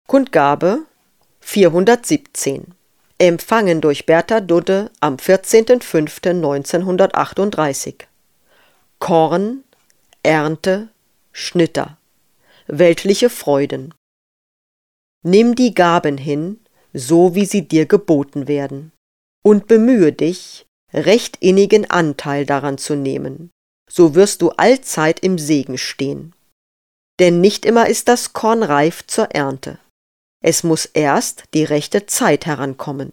Kundgabe 417. Empfangen durch Bertha Dudde am 14.05.1938. Korn, Ernte, Schnitter. Weltliche Freuden. Nimm die Gaben hin, so wie sie dir geboten werden, und bemühe dich, recht innigen Anteil daran zu nehmen, so wirst du allzeit im Segen stehen. Denn nicht immer ist das Korn reif zur Ernte. Es muss erst die rechte Zeit herankommen.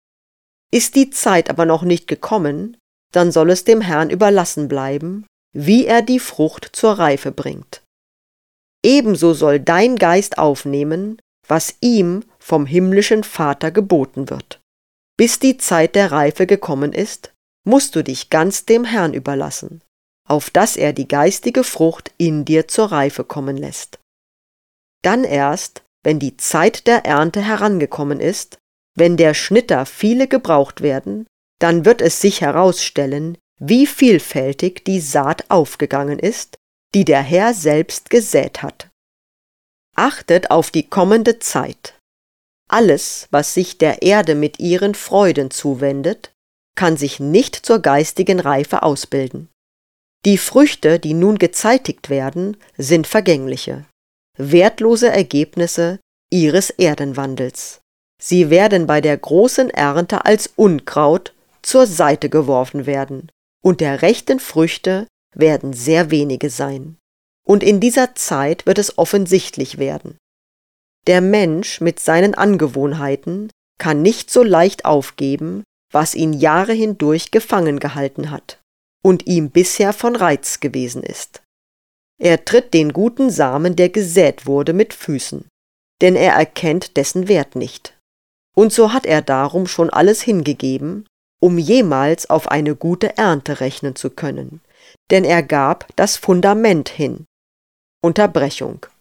Ist die Zeit aber noch nicht gekommen, dann soll es dem Herrn überlassen bleiben, wie er die Frucht zur Reife bringt. Ebenso soll dein Geist aufnehmen, was ihm vom himmlischen Vater geboten wird. Bis die Zeit der Reife gekommen ist, musst du dich ganz dem Herrn überlassen, auf dass er die geistige Frucht in dir zur Reife kommen lässt. Dann erst, wenn die Zeit der Ernte herangekommen ist, wenn der Schnitter viele gebraucht werden, dann wird es sich herausstellen, wie vielfältig die Saat aufgegangen ist, die der Herr selbst gesät hat. Achtet auf die kommende Zeit. Alles, was sich der Erde mit ihren Freuden zuwendet, kann sich nicht zur geistigen Reife ausbilden. Die Früchte, die nun gezeitigt werden, sind vergängliche, wertlose Ergebnisse ihres Erdenwandels. Sie werden bei der großen Ernte als Unkraut zur Seite geworfen werden, und der rechten Früchte werden sehr wenige sein. Und in dieser Zeit wird es offensichtlich werden. Der Mensch mit seinen Angewohnheiten kann nicht so leicht aufgeben, was ihn Jahre hindurch gefangen gehalten hat und ihm bisher von Reiz gewesen ist. Er tritt den guten Samen, der gesät wurde, mit Füßen, denn er erkennt dessen Wert nicht. Und so hat er darum schon alles hingegeben, um jemals auf eine gute Ernte rechnen zu können, denn er gab das Fundament hin. Unterbrechung.